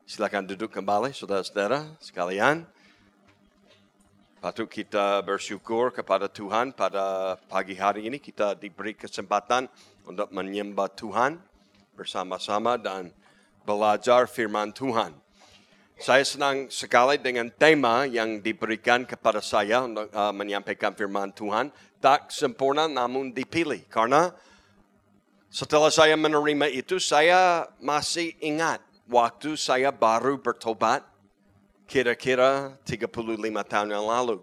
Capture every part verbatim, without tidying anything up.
Silakan duduk kembali, saudara-saudara sekalian. Patut kita bersyukur kepada Tuhan pada pagi hari ini kita diberi kesempatan untuk menyembah Tuhan bersama-sama dan belajar firman Tuhan. Saya senang sekali dengan tema yang diberikan kepada saya untuk uh, menyampaikan firman Tuhan. Tak sempurna namun dipilih. Karena setelah saya menerima itu, saya masih ingat waktu saya baru bertobat, kira-kira tiga puluh lima tahun yang lalu.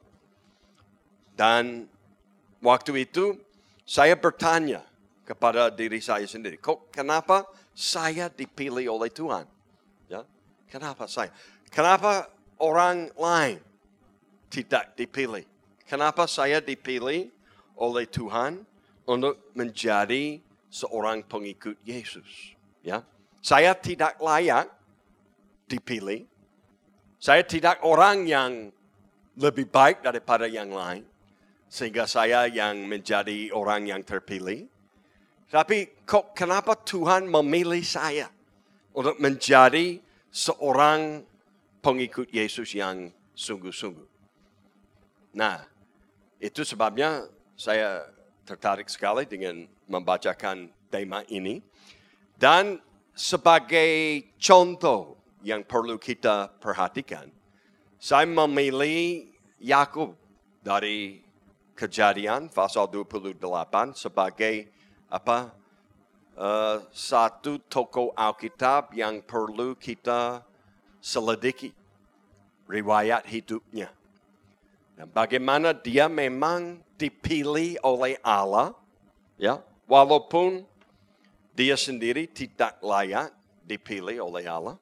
Dan waktu itu saya bertanya kepada diri saya sendiri, kok kenapa saya dipilih oleh Tuhan? Ya, kenapa saya? Kenapa orang lain tidak dipilih? Kenapa saya dipilih oleh Tuhan untuk menjadi seorang pengikut Yesus? Ya. Saya tidak layak dipilih. Saya tidak orang yang lebih baik daripada yang lain. Sehingga saya yang menjadi orang yang terpilih. Tapi kok kenapa Tuhan memilih saya untuk menjadi seorang pengikut Yesus yang sungguh-sungguh? Nah, itu sebabnya saya tertarik sekali dengan membacakan tema ini. Dan sebagai contoh yang perlu kita perhatikan, saya memilih Yakub dari Kejadian pasal dua puluh delapan sebagai apa uh, satu tokoh Alkitab yang perlu kita selidiki riwayat hidupnya. Dan bagaimana dia memang dipilih oleh Allah, ya, walaupun dia sendiri tidak layak dipilih oleh Allah.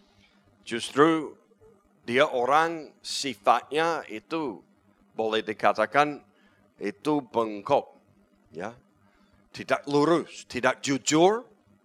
Justru dia orang sifatnya itu boleh dikatakan itu bengkok. Ya. Tidak lurus, tidak jujur.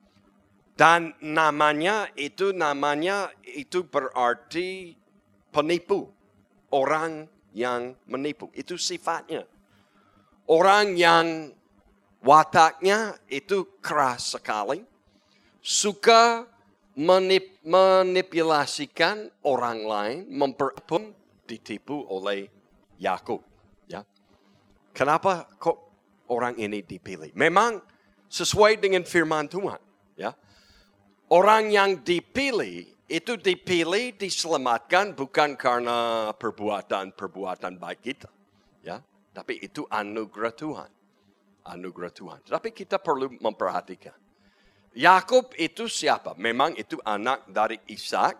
Dan namanya itu namanya itu berarti penipu. Orang yang menipu. Itu sifatnya. Orang yang wataknya itu keras sekali, suka menip, manipulasikan orang lain, memperpun ditipu oleh Yakub. Ya, kenapa kok orang ini dipilih? Memang sesuai dengan firman Tuhan. Ya, orang yang dipilih itu dipilih diselamatkan bukan karena perbuatan-perbuatan baik kita. Ya, tapi itu anugerah Tuhan. Anugerah Tuhan. Tapi kita perlu memperhatikan. Yakub itu siapa? Memang itu anak dari Ishak.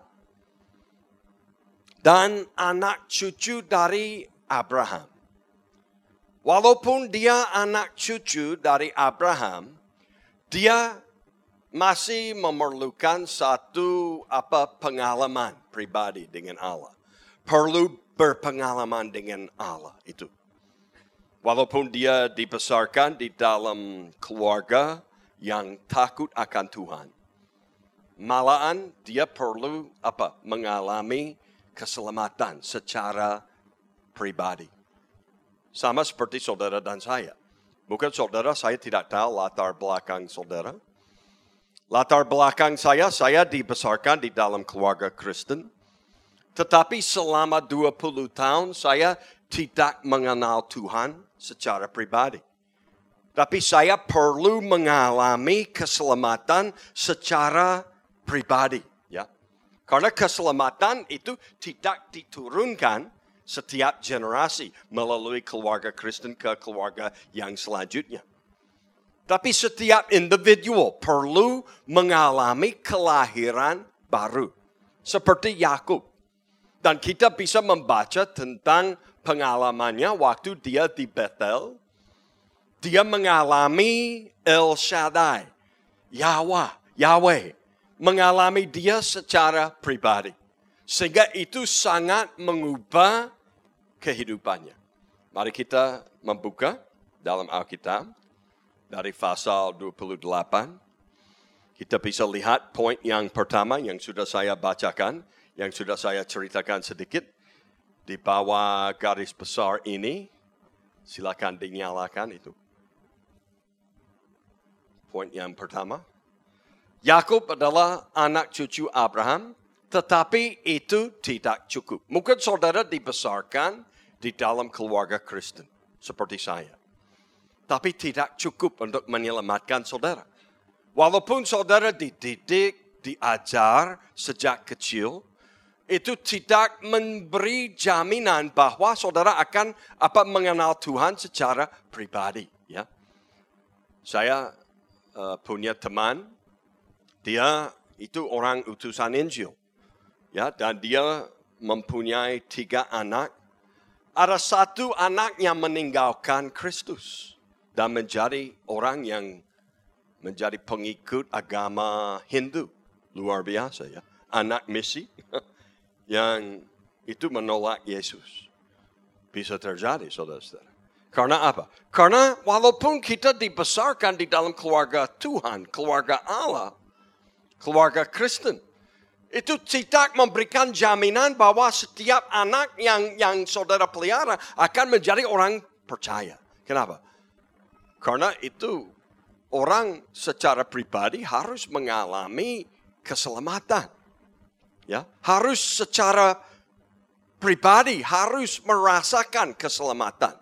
Dan anak cucu dari Abraham. Walaupun dia anak cucu dari Abraham, dia masih memerlukan satu apa pengalaman pribadi dengan Allah. Perlu berpengalaman dengan Allah itu. Walaupun dia dibesarkan di dalam keluarga yang takut akan Tuhan. Malahan dia perlu apa? Mengalami keselamatan secara pribadi. Sama seperti saudara dan saya. Bukan saudara, saya tidak tahu latar belakang saudara. Latar belakang saya, saya dibesarkan di dalam keluarga Kristen. Tetapi selama dua puluh tahun saya tidak mengenal Tuhan secara pribadi. Tapi saya perlu mengalami keselamatan secara pribadi. Ya. Karena keselamatan itu tidak diturunkan setiap generasi melalui keluarga Kristen ke keluarga yang selanjutnya. Tapi setiap individu perlu mengalami kelahiran baru. Seperti Yakub. Dan kita bisa membaca tentang pengalamannya waktu dia di Bethel. Dia mengalami El Shaddai, Yahweh, Yahweh. Mengalami dia secara pribadi. Sehingga itu sangat mengubah kehidupannya. Mari kita membuka dalam Alkitab. Dari pasal dua puluh delapan. Kita bisa lihat poin yang pertama yang sudah saya bacakan. Yang sudah saya ceritakan sedikit. Di bawah garis besar ini. Silakan dinyalakan itu. Poin yang pertama. Yakub adalah anak cucu Abraham. Tetapi itu tidak cukup. Mungkin saudara dibesarkan di dalam keluarga Kristen, seperti saya. Tapi tidak cukup untuk menyelamatkan saudara. Walaupun saudara dididik, diajar sejak kecil, itu tidak memberi jaminan bahwa saudara akan apa mengenal Tuhan secara pribadi. Ya, saya uh, punya teman, dia itu orang utusan Injil. Ya, dan dia mempunyai tiga anak. Ada satu anak yang meninggalkan Kristus dan menjadi orang yang menjadi pengikut agama Hindu. Luar biasa ya. Anak misi yang itu menolak Yesus. Bisa terjadi, saudara-saudara. Karena apa? Karena walaupun kita dibesarkan di dalam keluarga Tuhan, keluarga Allah, keluarga Kristen, itu tidak memberikan jaminan bahwa setiap anak yang yang saudara pelihara akan menjadi orang percaya. Kenapa? Karena itu orang secara pribadi harus mengalami keselamatan. Ya, harus secara pribadi harus merasakan keselamatan.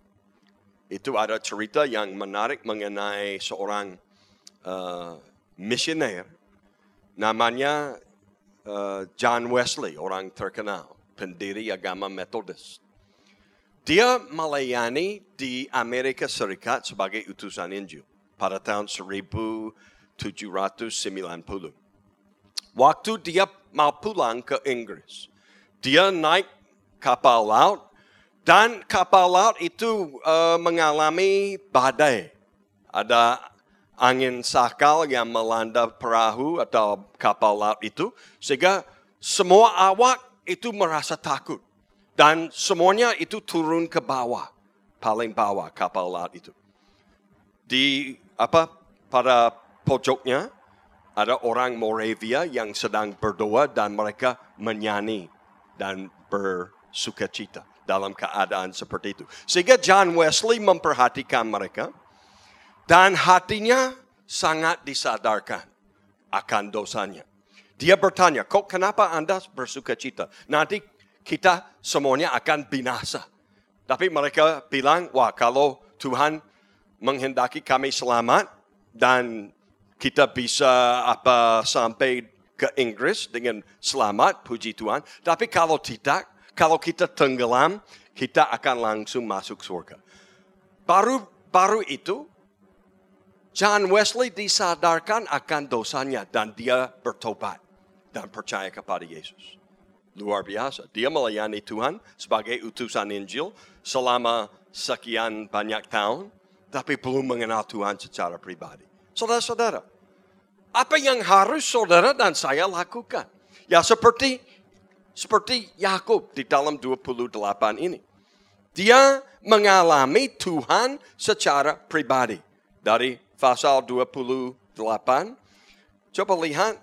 Itu ada cerita yang menarik mengenai seorang uh, misioner namanya Uh, John Wesley, orang terkenal, pendiri agama Methodist. Dia melayani di Amerika Serikat sebagai utusan Injil pada tahun seribu tujuh ratus sembilan puluh. Waktu dia mau pulang ke Inggris, dia naik kapal laut dan kapal laut itu uh, mengalami badai. Ada angin sakal yang melanda perahu atau kapal laut itu. Sehingga semua awak itu merasa takut. Dan semuanya itu turun ke bawah. Paling bawah kapal laut itu. Di apa pada pojoknya ada orang Moravia yang sedang berdoa dan mereka menyanyi dan bersukacita dalam keadaan seperti itu. Sehingga John Wesley memperhatikan mereka. Dan hatinya sangat disadarkan akan dosanya. Dia bertanya, kok kenapa Anda bersukacita? Nanti kita semuanya akan binasa. Tapi mereka bilang, wah kalau Tuhan menghendaki kami selamat dan kita bisa apa sampai ke Inggris dengan selamat, puji Tuhan. Tapi kalau tidak, kalau kita tenggelam, kita akan langsung masuk surga. Baru baru itu, John Wesley disadarkan akan dosanya dan dia bertobat dan percaya kepada Yesus. Luar biasa. Dia melayani Tuhan sebagai utusan Injil selama sekian banyak tahun, tapi belum mengenal Tuhan secara pribadi. Saudara-saudara, apa yang harus saudara dan saya lakukan? Ya seperti seperti Yakub di dalam dua puluh delapan ini. Dia mengalami Tuhan secara pribadi. Dari pasal dua puluh delapan, coba lihat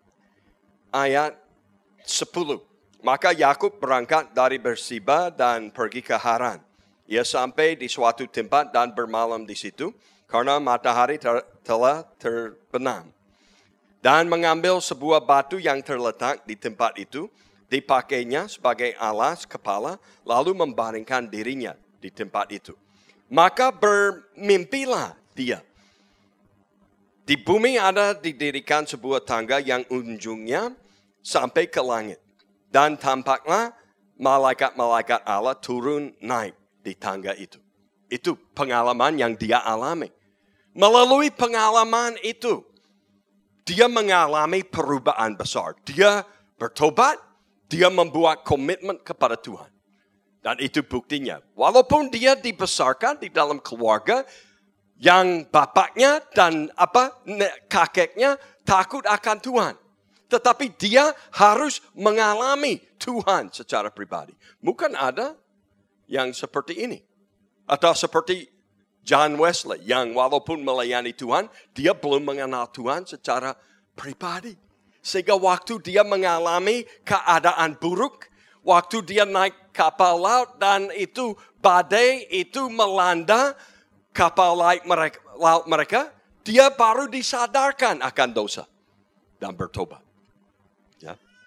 ayat sepuluh. Maka Yakub berangkat dari Berseba dan pergi ke Haran. Ia sampai di suatu tempat dan bermalam di situ karena matahari ter- telah terbenam. Dan mengambil sebuah batu yang terletak di tempat itu, dipakainya sebagai alas kepala, lalu membaringkan dirinya di tempat itu. Maka bermimpilah dia. Di bumi ada didirikan sebuah tangga yang ujungnya sampai ke langit. Dan tampaklah malaikat-malaikat Allah turun naik di tangga itu. Itu pengalaman yang dia alami. Melalui pengalaman itu, dia mengalami perubahan besar. Dia bertobat, dia membuat komitmen kepada Tuhan. Dan itu buktinya. Walaupun dia dibesarkan di dalam keluarga yang bapaknya dan apa kakeknya takut akan Tuhan. Tetapi dia harus mengalami Tuhan secara pribadi. Mungkin ada yang seperti ini. Atau seperti John Wesley yang walaupun melayani Tuhan, dia belum mengenal Tuhan secara pribadi. Sehingga waktu dia mengalami keadaan buruk, waktu dia naik kapal laut dan itu badai itu melanda kapal laut mereka, laut mereka, dia baru disadarkan akan dosa dan bertobat. Ya.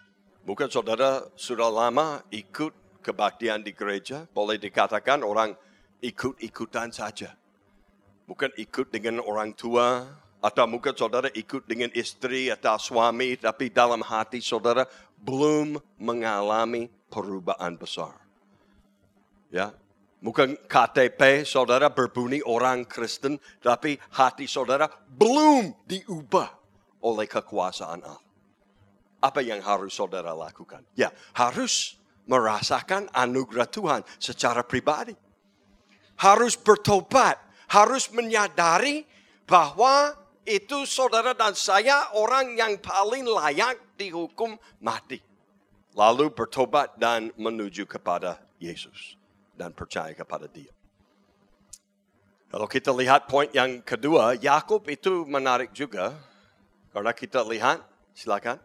Mungkin saudara sudah lama ikut kebaktian di gereja, boleh dikatakan orang ikut-ikutan saja. Bukan ikut dengan orang tua, atau mungkin saudara ikut dengan istri atau suami, tapi dalam hati saudara belum mengalami perubahan besar. Ya, mungkin K T P saudara berbunyi orang Kristen, tapi hati saudara belum diubah oleh kekuasaan Allah. Apa yang harus saudara lakukan? Ya, harus merasakan anugerah Tuhan secara pribadi. Harus bertobat, harus menyadari bahwa itu saudara dan saya orang yang paling layak dihukum mati. Lalu bertobat dan menuju kepada Yesus dan percaya kepada Dia. Kalau kita lihat poin yang kedua, Yakub itu menarik juga. Karena kita lihat, silakan.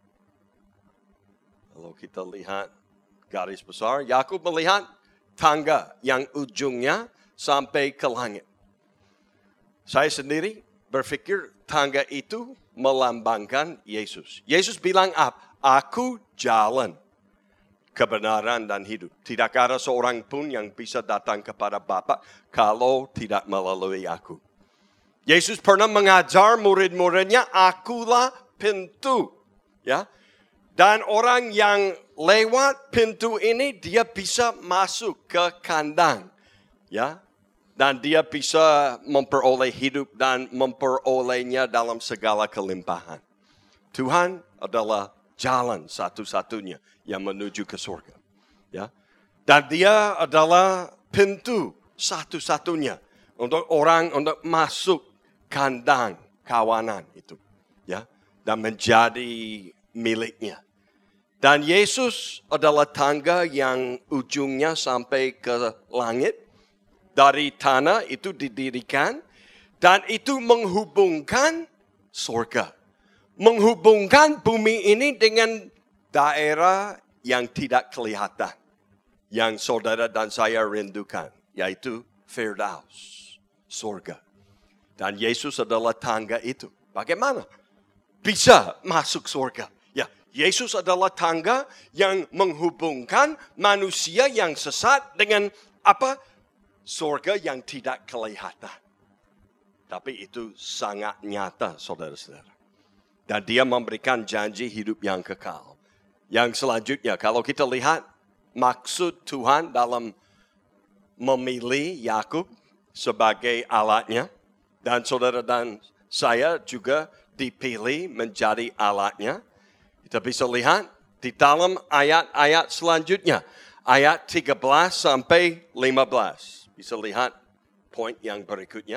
Kalau kita lihat garis besar, Yakub melihat tangga yang ujungnya sampai ke langit. Saya sendiri berpikir tangga itu melambangkan Yesus. Yesus bilang apa? Aku jalan, kebenaran dan hidup. Tidak ada seorang pun yang bisa datang kepada Bapa kalau tidak melalui aku. Yesus pernah mengajar murid-muridnya, akulah pintu. Ya. Dan orang yang lewat pintu ini, dia bisa masuk ke kandang. Ya. Dan dia bisa memperoleh hidup dan memperolehnya dalam segala kelimpahan. Tuhan adalah jalan satu-satunya yang menuju ke surga. Ya. Dan dia adalah pintu satu-satunya untuk orang untuk masuk kandang kawanan itu. Ya. Dan menjadi miliknya. Dan Yesus adalah tangga yang ujungnya sampai ke langit. Dari tanah itu didirikan. Dan itu menghubungkan surga. Menghubungkan bumi ini dengan daerah yang tidak kelihatan. Yang saudara dan saya rindukan. Yaitu Firdaus. Surga. Dan Yesus adalah tangga itu. Bagaimana bisa masuk surga? Ya, Yesus adalah tangga yang menghubungkan manusia yang sesat dengan apa? Surga yang tidak kelihatan. Tapi itu sangat nyata, saudara-saudara. Dan dia memberikan janji hidup yang kekal. Yang selanjutnya, kalau kita lihat maksud Tuhan dalam memilih Yakub sebagai alatnya. Dan saudara dan saya juga dipilih menjadi alatnya. Kita bisa lihat di dalam ayat-ayat selanjutnya. Ayat tiga belas sampai lima belas. Bisa lihat poin yang berikutnya.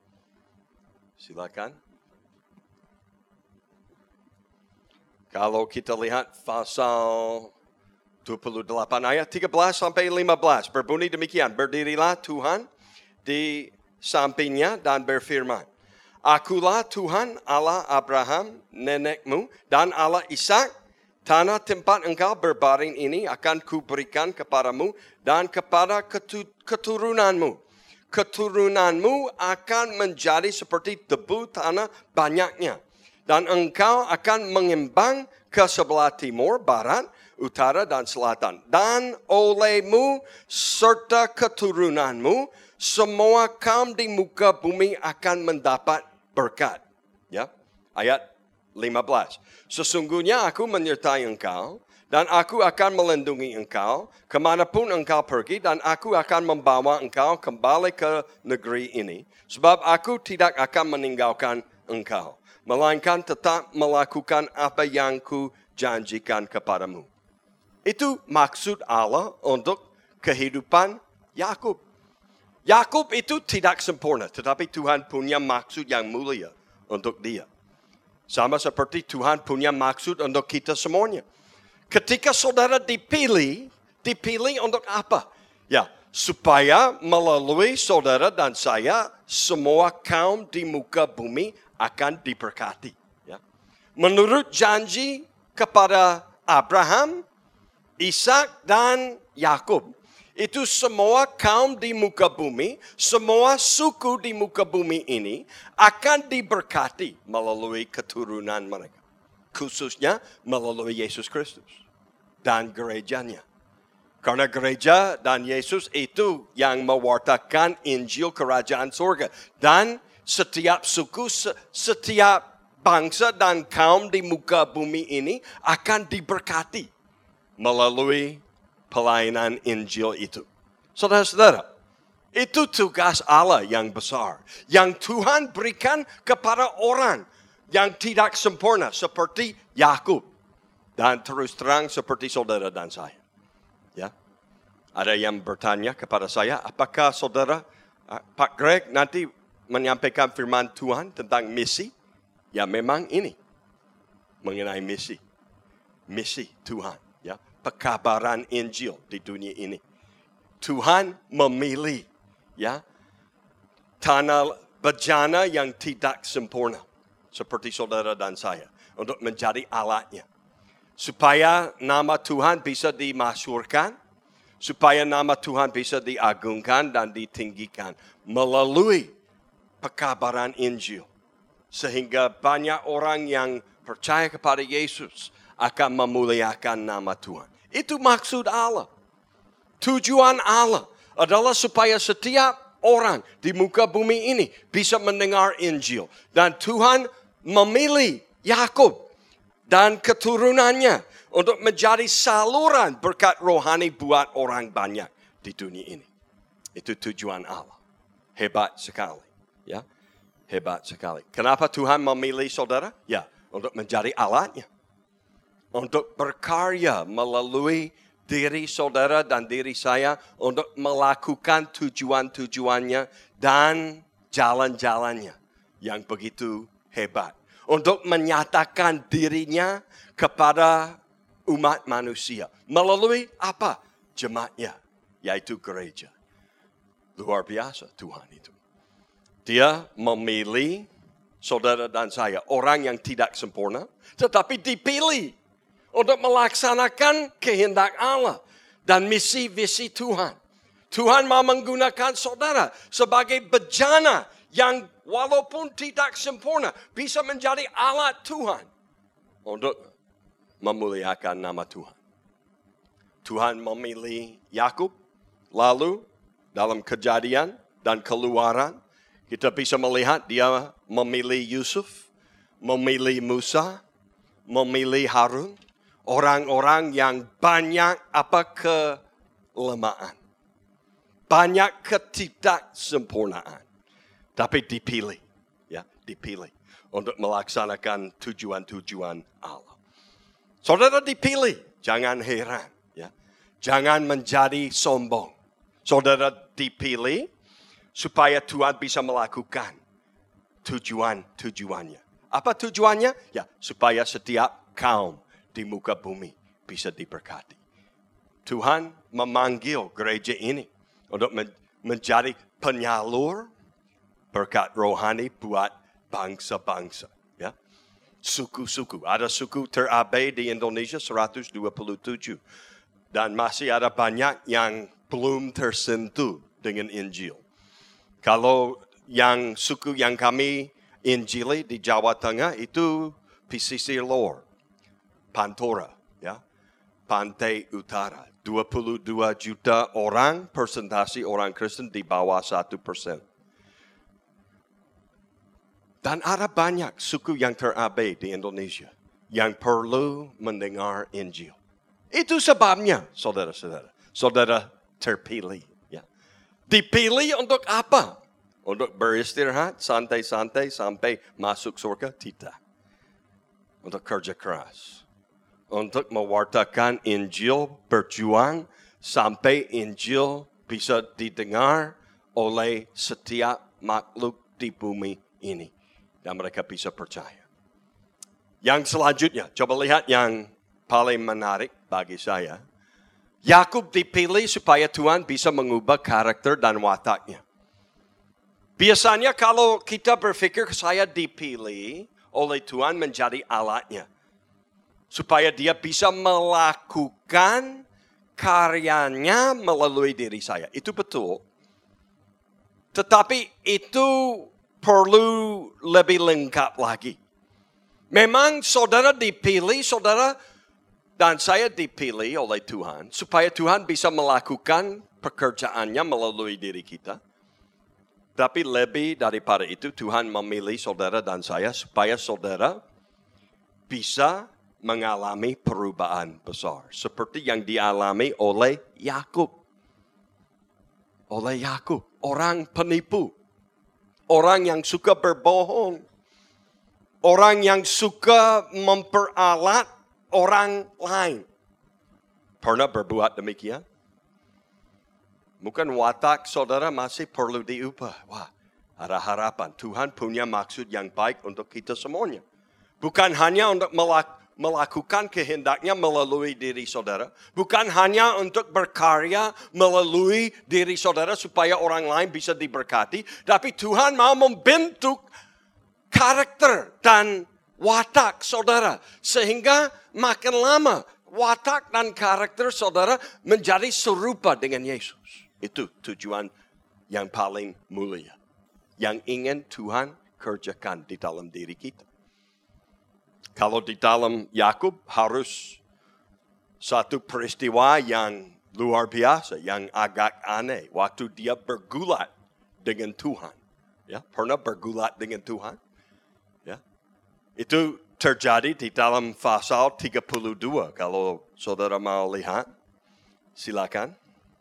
Silakan. Kalau kita lihat pasal dua puluh delapan ayat tiga belas sampai lima belas. Berbunyi demikian. Berdirilah Tuhan di sampingnya dan berfirman. Akulah Tuhan Allah Abraham nenekmu dan Allah Ishak. Tanah tempat engkau berbaring ini akan kuberikan kepadamu dan kepada keturunanmu. Keturunanmu akan menjadi seperti debu tanah banyaknya. Dan engkau akan mengembang ke sebelah timur, barat, utara dan selatan. Dan olehmu serta keturunanmu semua kaum di muka bumi akan mendapat berkat. Ya, ayat lima belas. Sesungguhnya aku menyertai engkau dan aku akan melindungi engkau kemanapun engkau pergi dan aku akan membawa engkau kembali ke negeri ini. Sebab aku tidak akan meninggalkan engkau, melainkan tetap melakukan apa yang ku janjikan kepadamu. Itu maksud Allah untuk kehidupan Yakub. Yakub itu tidak sempurna, tetapi Tuhan punya maksud yang mulia untuk dia. Sama seperti Tuhan punya maksud untuk kita semuanya. Ketika saudara dipilih, dipilih untuk apa? Ya, supaya melalui saudara dan saya, semua kaum di muka bumi akan diberkati. Ya. Menurut janji kepada Abraham, Ishak dan Yakub. Itu semua kaum di muka bumi, semua suku di muka bumi ini akan diberkati melalui keturunan mereka. khususnya melalui Yesus Kristus dan gerejanya. Karena gereja dan Yesus itu yang mewartakan Injil Kerajaan Surga. Dan setiap suku, setiap bangsa dan kaum di muka bumi ini akan diberkati melalui pelayanan Injil itu. Saudara-saudara, itu tugas Allah yang besar. Yang Tuhan berikan kepada orang yang tidak sempurna seperti Yakub. Dan terus terang seperti saudara dan saya. Ya, ada yang bertanya kepada saya, apakah saudara uh, Pak Greg nanti menyampaikan firman Tuhan tentang misi? Ya memang ini mengenai misi, misi Tuhan, ya pekabaran Injil di dunia ini. Tuhan memilih, ya tanah bejana yang tidak sempurna seperti saudara dan saya untuk menjadi alatnya. Supaya nama Tuhan bisa dimasyhurkan, supaya nama Tuhan bisa diagungkan dan ditinggikan melalui pekabaran Injil. Sehingga banyak orang yang percaya kepada Yesus akan memuliakan nama Tuhan. Itu maksud Allah. Tujuan Allah adalah supaya setiap orang di muka bumi ini bisa mendengar Injil. Dan Tuhan memilih Yakub dan keturunannya untuk menjadi saluran berkat rohani buat orang banyak di dunia ini. Itu tujuan Allah. Hebat sekali. Ya, hebat sekali. Kenapa Tuhan memilih saudara? Ya, untuk menjadi alatnya. Untuk berkarya melalui diri saudara dan diri saya untuk melakukan tujuan-tujuannya dan jalan-jalannya yang begitu hebat. Untuk menyatakan dirinya kepada umat manusia. Melalui apa? Jemaatnya, yaitu gereja. Luar biasa Tuhan itu. Dia memilih saudara dan saya, orang yang tidak sempurna, tetapi dipilih untuk melaksanakan kehendak Allah dan misi-visi Tuhan. Tuhan mau menggunakan saudara sebagai bejana yang walaupun tidak sempurna bisa menjadi alat Tuhan untuk memuliakan nama Tuhan. Tuhan memilih Yakub, lalu dalam Kejadian dan Keluaran kita bisa melihat dia memilih Yusuf, memilih Musa, memilih Harun, orang-orang yang banyak apa kelemahan, banyak ketidaksempurnaan. Tapi dipilih, ya, dipilih untuk melaksanakan tujuan-tujuan Allah. Saudara dipilih, jangan heran, ya, jangan menjadi sombong. Saudara dipilih supaya Tuhan bisa melakukan tujuan-tujuannya. Apa tujuannya? Ya, supaya setiap kaum di muka bumi bisa diberkati. Tuhan memanggil gereja ini untuk menjadi penyalur berkat rohani buat bangsa-bangsa. Ya. Suku-suku. Ada suku terabai di Indonesia seratus dua puluh tujuh. Dan masih ada banyak yang belum tersentuh dengan Injil. Kalau yang suku yang kami injili di Jawa Tengah itu pesisir Lor, Pantora, ya, Pantai Utara. dua puluh dua juta orang, persentase orang Kristen di bawah satu persen. Dan ada banyak suku yang terabai di Indonesia yang perlu mendengar Injil. Itu sebabnya, saudara-saudara. Saudara terpilih. Ya. Dipilih untuk apa? Untuk beristirahat, santai-santai sampai masuk surga? Tidak. Untuk kerja keras. Untuk mewartakan Injil, berjuang sampai Injil bisa didengar oleh setiap makhluk di bumi ini. Dan mereka bisa percaya. Yang selanjutnya, coba lihat yang paling menarik bagi saya. Yakub dipilih supaya Tuhan bisa mengubah karakter dan wataknya. Biasanya kalau kita berpikir saya dipilih oleh Tuhan menjadi alatnya. Supaya dia bisa melakukan karyanya melalui diri saya. Itu betul. Tetapi itu perlu lebih lengkap lagi. Memang saudara dipilih, saudara dan saya dipilih oleh Tuhan supaya Tuhan bisa melakukan pekerjaannya melalui diri kita. Tapi lebih daripada itu, Tuhan memilih saudara dan saya supaya saudara bisa mengalami perubahan besar. Seperti yang dialami oleh Yakub. Oleh Yakub, orang penipu. Orang yang suka berbohong. Orang yang suka memperalat orang lain. Pernah berbuat demikian? Mungkin watak saudara masih perlu diubah. Wah, ada harapan. Tuhan punya maksud yang baik untuk kita semuanya. Bukan hanya untuk melakukan kehendaknya melalui diri saudara. Bukan hanya untuk berkarya melalui diri saudara supaya orang lain bisa diberkati. Tapi Tuhan mau membentuk karakter dan watak saudara. Sehingga makin lama watak dan karakter saudara menjadi serupa dengan Yesus. Itu tujuan yang paling mulia. Yang ingin Tuhan kerjakan di dalam diri kita. Kalau di dalam Yakub harus satu peristiwa yang luar biasa, yang agak aneh. Waktu dia bergulat dengan Tuhan. Ya, pernah bergulat dengan Tuhan? Ya. Itu terjadi di dalam pasal tiga puluh dua. Kalau saudara mau lihat, silakan.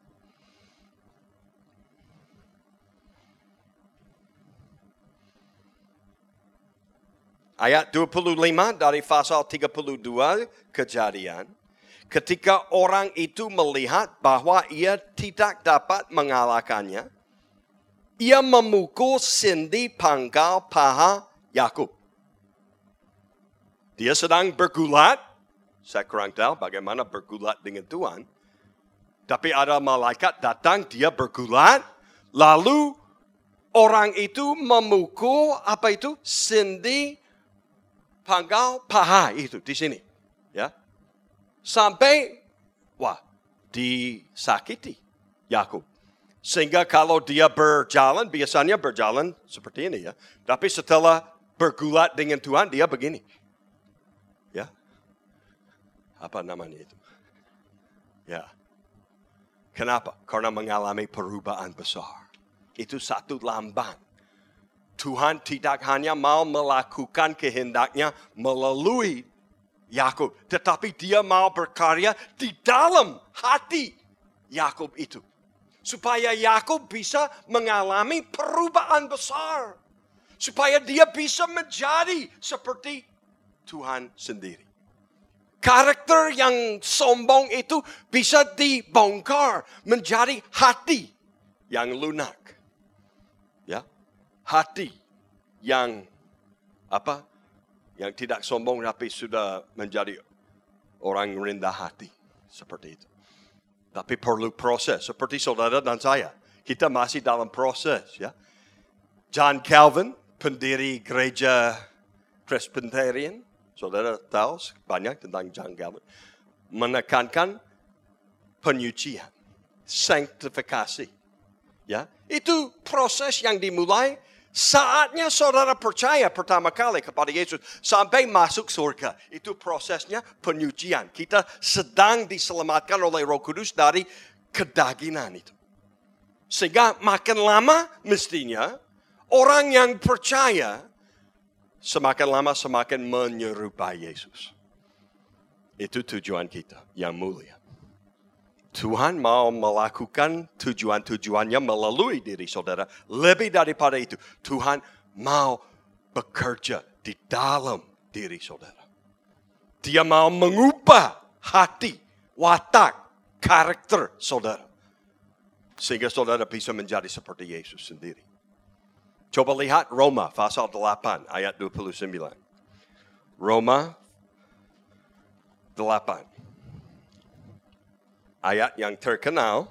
Ayat dua puluh lima dari pasal tiga puluh dua Kejadian. Ketika orang itu melihat bahwa ia tidak dapat mengalahkannya, ia memukul sendi pangkal paha Yakub. Dia sedang bergulat. Saya kurang tahu bagaimana bergulat dengan Tuhan. Tapi ada malaikat datang, dia bergulat. Lalu orang itu memukul apa itu? Sendi pangkal paha itu di sini. Ya. Sampai, wah, disakiti Yakub. Sehingga kalau dia berjalan, biasanya berjalan seperti ini ya. Tapi setelah bergulat dengan Tuhan, dia begini. Ya. Apa namanya itu? Ya. Kenapa? Karena mengalami perubahan besar. Itu satu lambang. Tuhan tidak hanya mau melakukan kehendaknya melalui Yakub. Tetapi dia mau berkarya di dalam hati Yakub itu. Supaya Yakub bisa mengalami perubahan besar. Supaya dia bisa menjadi seperti Tuhan sendiri. Karakter yang sombong itu bisa dibongkar menjadi hati yang lunak. Ya. Hati yang apa? Yang tidak sombong tapi sudah menjadi orang rendah hati. Seperti itu. Tapi perlu proses. Seperti saudara dan saya. Kita masih dalam proses. Ya. John Calvin, pendiri gereja Presbyterian. Saudara tahu banyak tentang John Calvin. Menekankan penyucian. Sanktifikasi. Ya. Itu proses yang dimulai saatnya saudara percaya pertama kali kepada Yesus sampai masuk surga. Itu prosesnya penyucian. Kita sedang diselamatkan oleh Roh Kudus dari kedagingan itu. Sehingga makin lama mestinya orang yang percaya semakin lama semakin menyerupai Yesus. Itu tujuan kita yang mulia. Tuhan mau melakukan tujuan-tujuannya melalui diri saudara. Lebih daripada itu, Tuhan mau bekerja di dalam diri saudara. Dia mau mengubah hati, watak, karakter saudara. Sehingga saudara bisa menjadi seperti Yesus sendiri. Coba lihat Roma pasal delapan ayat dua puluh sembilan. Roma delapan. Ayat yang terkenal,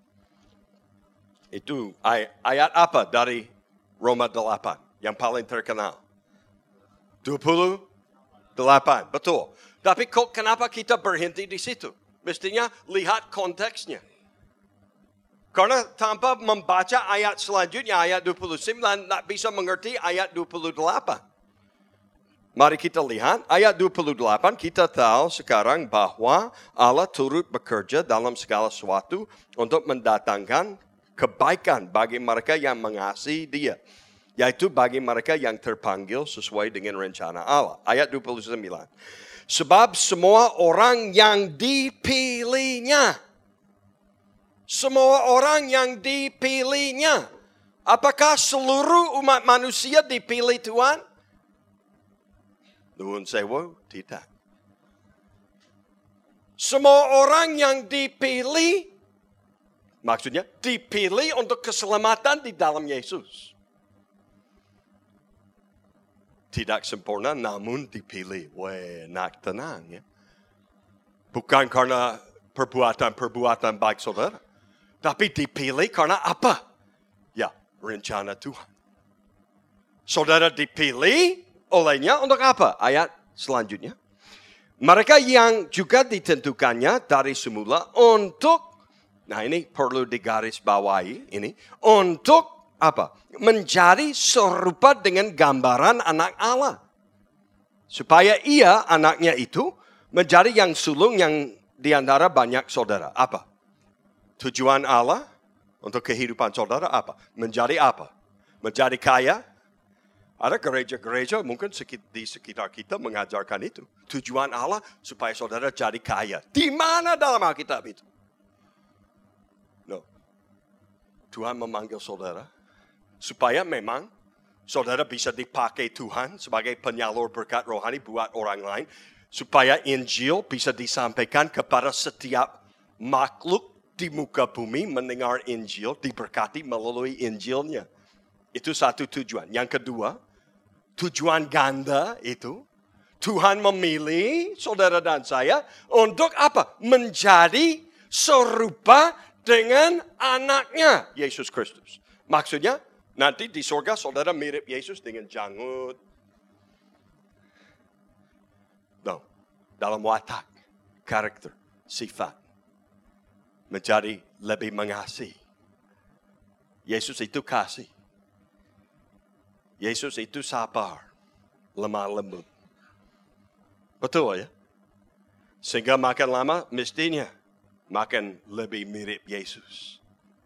itu ayat apa dari Roma delapan yang paling terkenal? dua puluh delapan, betul. Tapi kok kenapa kita berhenti di situ? Mestinya lihat konteksnya. Karena tanpa membaca ayat selanjutnya, ayat dua puluh sembilan, tidak bisa mengerti ayat dua puluh delapan. Mari kita lihat ayat dua puluh delapan. Kita tahu sekarang bahwa Allah turut bekerja dalam segala sesuatu untuk mendatangkan kebaikan bagi mereka yang mengasihi Dia. Yaitu bagi mereka yang terpanggil sesuai dengan rencana Allah. Ayat dua puluh sembilan. Sebab semua orang yang dipilihnya. Semua orang yang dipilihnya. Apakah seluruh umat manusia dipilih Tuhan? Nuhun sewu, tidak. Semua orang yang dipilih, maksudnya dipilih untuk keselamatan di dalam Yesus. Tidak sempurna namun dipilih. Weh, nak tenang ya. Bukan karena perbuatan-perbuatan baik saudara. Tapi dipilih karena apa? Ya, rencana Tuhan. Saudara dipilih olehnya untuk apa? Ayat selanjutnya. Mereka yang juga ditentukannya dari semula untuk, nah ini perlu digarisbawahi ini, untuk apa? Menjadi serupa dengan gambaran anak Allah. Supaya ia, anaknya itu, menjadi yang sulung yang diantara banyak saudara. Apa? Tujuan Allah untuk kehidupan saudara apa? Menjadi apa? Menjadi kaya? Ada gereja-gereja mungkin di sekitar kita mengajarkan itu. Tujuan Allah supaya saudara jadi kaya. Di mana dalam Alkitab itu? No. Tuhan memanggil saudara supaya memang saudara bisa dipakai Tuhan sebagai penyalur berkat rohani buat orang lain. Supaya Injil bisa disampaikan kepada setiap makhluk di muka bumi mendengar Injil, diberkati melalui Injilnya. Itu satu tujuan. Yang kedua, tujuan ganda itu, Tuhan memilih saudara dan saya untuk apa? Menjadi serupa dengan anaknya, Yesus Kristus. Maksudnya, nanti di surga saudara mirip Yesus dengan janggut. No, dalam watak, karakter, sifat. Menjadi lebih mengasihi. Yesus itu kasih. Yesus itu sabar, lemah lembut. Betul ya? Sehingga makin lama mestinya makin lebih mirip Yesus.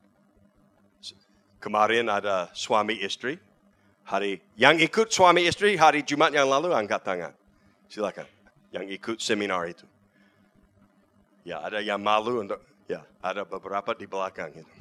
Kemarin ada suami istri. Hari yang ikut suami istri hari Jumat yang lalu angkat tangan. Silakan. Yang ikut seminar itu. Ya ada yang malu untuk, ya ada beberapa di belakang itu.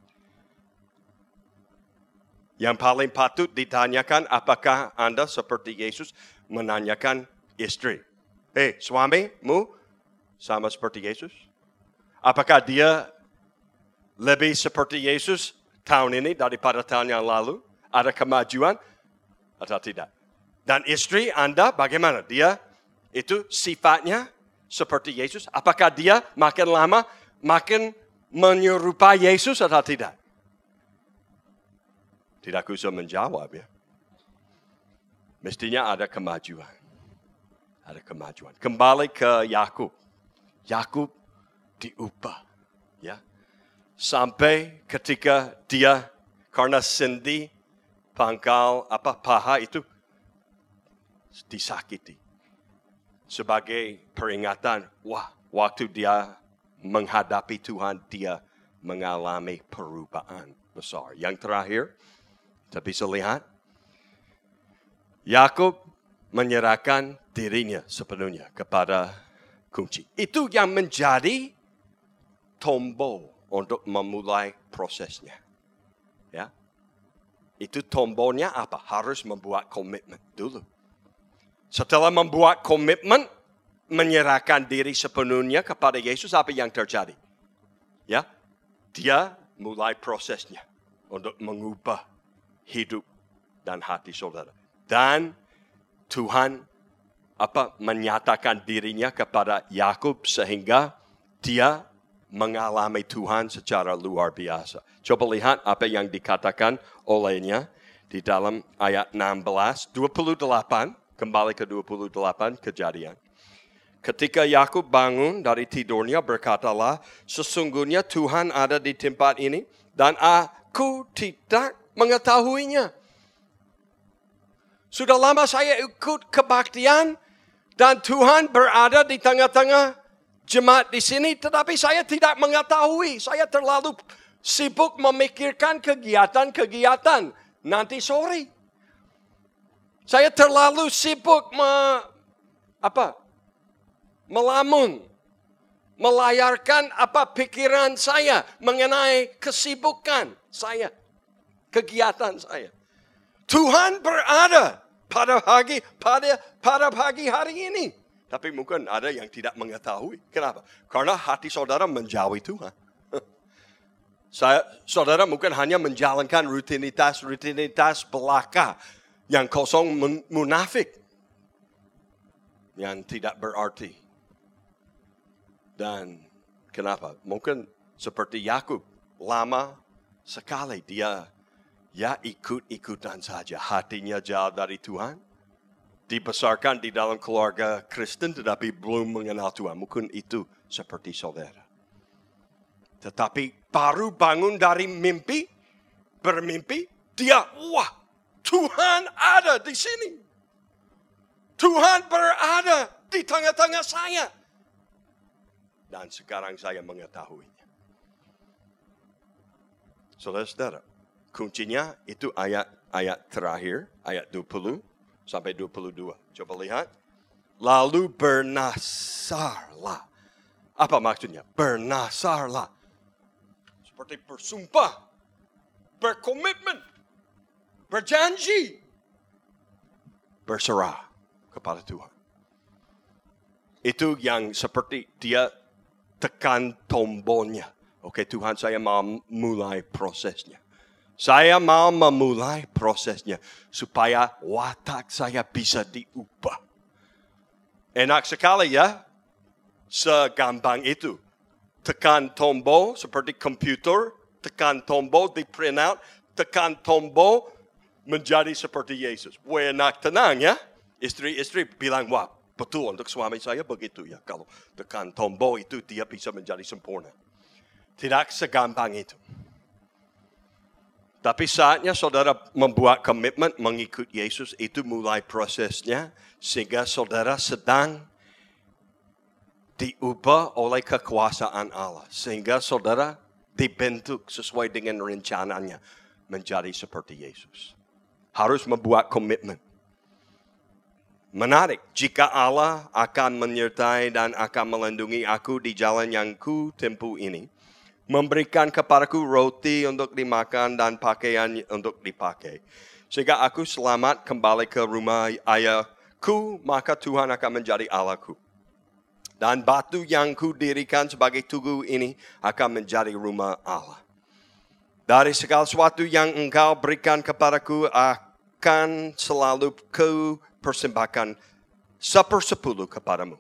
Yang paling patut ditanyakan, apakah Anda seperti Yesus menanyakan istri? Eh, suamimu sama seperti Yesus? Apakah dia lebih seperti Yesus tahun ini daripada tahun yang lalu? Ada kemajuan atau tidak? Dan istri Anda bagaimana? Dia itu sifatnya seperti Yesus? Apakah dia makin lama makin menyerupai Yesus atau tidak? Tidak usah menjawab ya. Mestinya ada kemajuan. Ada kemajuan. Kembali ke Yakub. Yakub diubah. Ya. Sampai ketika dia karena sendi pangkal apa paha itu disakiti. Sebagai peringatan, wah, waktu dia menghadapi Tuhan, dia mengalami perubahan besar. Yang terakhir, kita bisa lihat, Yakub menyerahkan dirinya sepenuhnya kepada kunci. Itu yang menjadi tombol untuk memulai prosesnya. Ya, itu tombolnya apa? Harus membuat komitmen dulu. Setelah membuat komitmen, menyerahkan diri sepenuhnya kepada Yesus, apa yang terjadi? Ya, dia mulai prosesnya untuk mengubah hidup dan hati saudara. Dan Tuhan apa menyatakan dirinya kepada Yakub sehingga dia mengalami Tuhan secara luar biasa. Coba lihat apa yang dikatakan olehnya di dalam ayat enam belas, dua puluh delapan, kembali ke dua puluh delapan Kejadian. Ketika Yakub bangun dari tidurnya, berkatalah, sesungguhnya Tuhan ada di tempat ini dan aku tidak mengetahuinya. Sudah lama saya ikut kebaktian dan Tuhan berada di tengah-tengah jemaat di sini, tetapi saya tidak mengetahui. Saya terlalu sibuk memikirkan kegiatan-kegiatan nanti sore. Saya terlalu sibuk me, apa? melamun, melayarkan apa pikiran saya mengenai kesibukan saya, kegiatan saya. Tuhan berada pada pagi pada pada pagi hari ini. Tapi mungkin ada yang tidak mengetahui. Kenapa? Karena hati saudara menjauhi Tuhan. Saya, saudara mungkin hanya menjalankan rutinitas-rutinitas belaka yang kosong munafik. Yang tidak berarti. Dan kenapa? Mungkin seperti Yakub, lama sekali dia ya ikut-ikutan saja. Hatinya jauh dari Tuhan. Dibesarkan di dalam keluarga Kristen tetapi belum mengenal Tuhan. Mungkin itu seperti saudara. Tetapi baru bangun dari mimpi, bermimpi, dia, wah, Tuhan ada di sini. Tuhan berada di tengah-tengah saya. Dan sekarang saya mengetahuinya. Saudara-saudara, kuncinya itu ayat-ayat terakhir, ayat dua puluh sampai dua puluh dua. Coba lihat. Lalu bernasarlah. Apa maksudnya? Bernasarlah. Seperti bersumpah, berkomitmen, berjanji, berserah kepada Tuhan. Itu yang seperti dia tekan tombolnya. Oke, Tuhan, saya mau mulai prosesnya. Saya mau memulai prosesnya supaya watak saya bisa diubah. Enak sekali ya, segampang itu. Tekan tombol seperti komputer, tekan tombol di print out, tekan tombol menjadi seperti Yesus. Wah, enak tenang ya. Istri-istri bilang, wah betul untuk suami saya begitu ya. Kalau tekan tombol itu dia bisa menjadi sempurna. Tidak segampang itu. Tapi saatnya saudara membuat komitmen mengikut Yesus, itu mulai prosesnya. Sehingga saudara sedang diubah oleh kekuasaan Allah. Sehingga saudara dibentuk sesuai dengan rencananya menjadi seperti Yesus. Harus membuat komitmen. Menarik, jika Allah akan menyertai dan akan melindungi aku di jalan yang ku tempuh ini, memberikan kepadaku roti untuk dimakan dan pakaian untuk dipakai, sehingga aku selamat kembali ke rumah ayahku, maka Tuhan akan menjadi Allahku. Dan batu yang ku dirikan sebagai tugu ini akan menjadi rumah Allah. Dari segala sesuatu yang engkau berikan kepadaku akan selalu ku persembahkan sepersepuluh kepadamu.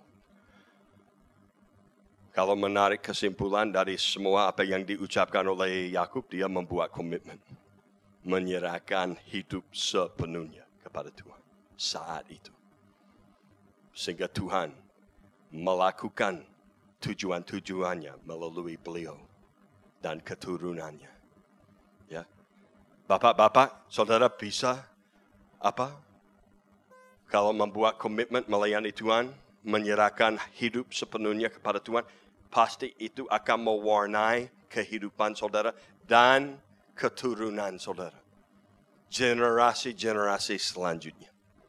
Kalau menarik kesimpulan dari semua apa yang diucapkan oleh Yakub, dia membuat komitmen. Menyerahkan hidup sepenuhnya kepada Tuhan. Saat itu. Sehingga Tuhan melakukan tujuan-tujuannya melalui beliau dan keturunannya. Ya. Bapak-bapak, saudara bisa apa? Kalau membuat komitmen melayani Tuhan, menyerahkan hidup sepenuhnya kepada Tuhan, pasti itu akan mewarnai kehidupan saudara dan keturunan saudara. Generasi-generasi selanjutnya.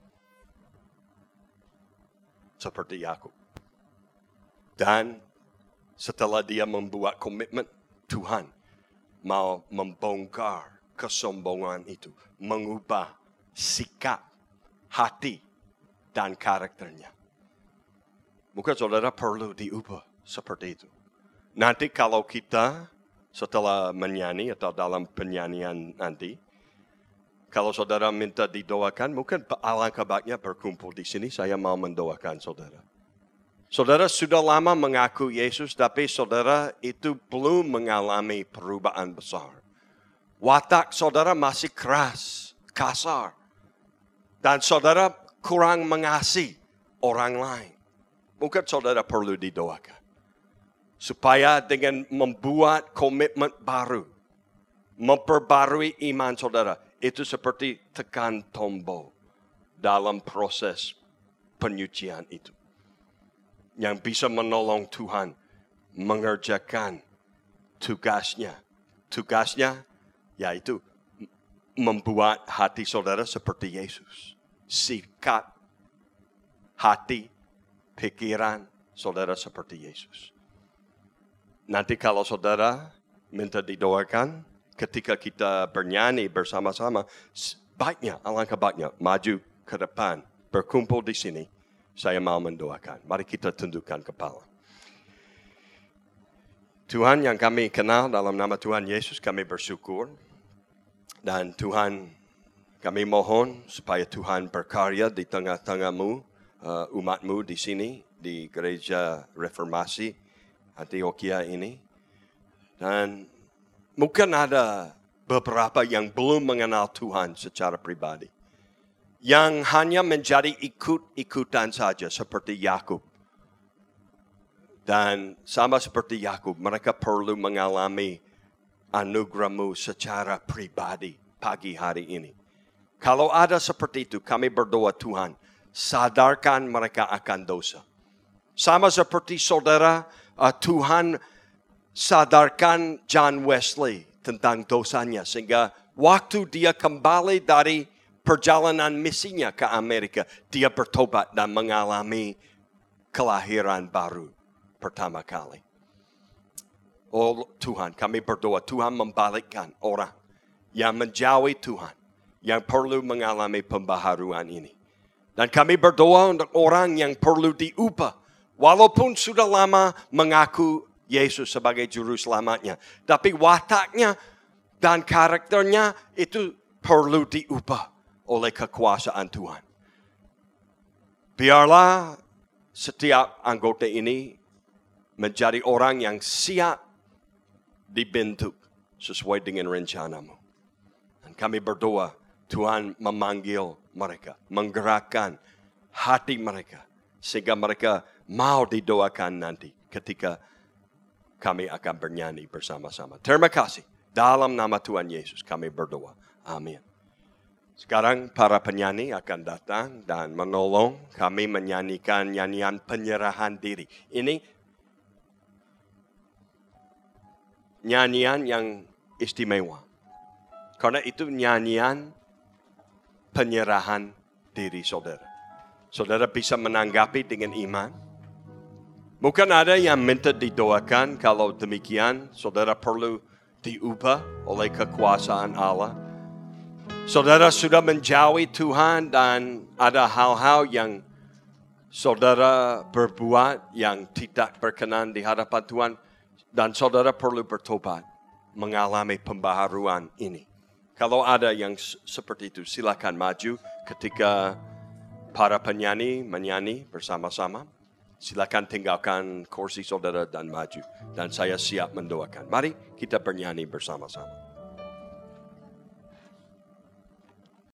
Seperti Yakub. Dan setelah dia membuat komitmen, Tuhan mau membongkar kesombongan itu. Mengubah sikap, hati, dan karakternya. Mungkin saudara perlu diubah seperti itu. Nanti kalau kita setelah menyanyi atau dalam penyanyian nanti, kalau saudara minta didoakan, mungkin alangkah baiknya berkumpul di sini. Saya mau mendoakan saudara. Saudara sudah lama mengaku Yesus, tapi saudara itu belum mengalami perubahan besar. Watak saudara masih keras, kasar. Dan saudara kurang mengasihi orang lain. Mungkin saudara perlu didoakan. Supaya dengan membuat komitmen baru. Memperbarui iman saudara. Itu seperti tekan tombol. dalam proses penyucian itu. Yang bisa menolong Tuhan mengerjakan tugasnya. Tugasnya yaitu membuat hati saudara seperti Yesus. Sikat hati, pikiran saudara seperti Yesus. Nanti kalau saudara minta didoakan, ketika kita bernyanyi bersama-sama, baiknya, alangkah baiknya, maju ke depan, berkumpul di sini. Saya mau mendoakan. Mari kita tundukkan kepala. Tuhan yang kami kenal dalam nama Tuhan Yesus, kami bersyukur. Dan Tuhan, kami mohon supaya Tuhan berkarya di tengah-tengahmu, uh, umatmu di sini, di gereja reformasi Antioquia ini. Dan mungkin ada beberapa yang belum mengenal Tuhan secara pribadi. Yang hanya menjadi ikut-ikutan saja seperti Yakub. Dan sama seperti Yakub, mereka perlu mengalami anugerah-Mu secara pribadi pagi hari ini. Kalau ada seperti itu, kami berdoa Tuhan, sadarkan mereka akan dosa. Sama seperti saudara, uh, Tuhan sadarkan John Wesley tentang dosanya. Sehingga waktu dia kembali dari perjalanan misinya ke Amerika, dia bertobat dan mengalami kelahiran baru pertama kali. Oh Tuhan, kami berdoa, Tuhan membalikkan orang yang menjauhi Tuhan, yang perlu mengalami pembaharuan ini. Dan kami berdoa untuk orang yang perlu diubah, walaupun sudah lama mengaku Yesus sebagai juru selamatnya. Tapi wataknya dan karakternya itu perlu diubah oleh kekuasaan Tuhan. Biarlah setiap anggota ini menjadi orang yang siap dibentuk sesuai dengan rencana-Mu. Dan kami berdoa, Tuhan memanggil mereka, menggerakkan hati mereka, sehingga mereka mau didoakan nanti ketika kami akan bernyanyi bersama-sama. Terima kasih. Dalam nama Tuhan Yesus kami berdoa. Amin. Sekarang para penyanyi akan datang dan menolong kami menyanyikan nyanyian penyerahan diri. Ini nyanyian yang istimewa. Karena itu nyanyian penyerahan diri saudara. Saudara bisa menanggapi dengan iman. Mungkin ada yang minta didoakan, kalau demikian saudara perlu diubah oleh kekuasaan Allah. Saudara sudah menjauhi Tuhan dan ada hal-hal yang saudara berbuat yang tidak berkenan di hadapan Tuhan. Dan saudara perlu bertobat, mengalami pembaharuan ini. Kalau ada yang seperti itu, silakan maju ketika para penyanyi menyanyi bersama-sama. Silakan tinggalkan kursi saudara dan maju. Dan saya siap mendoakan. Mari kita bernyanyi bersama-sama.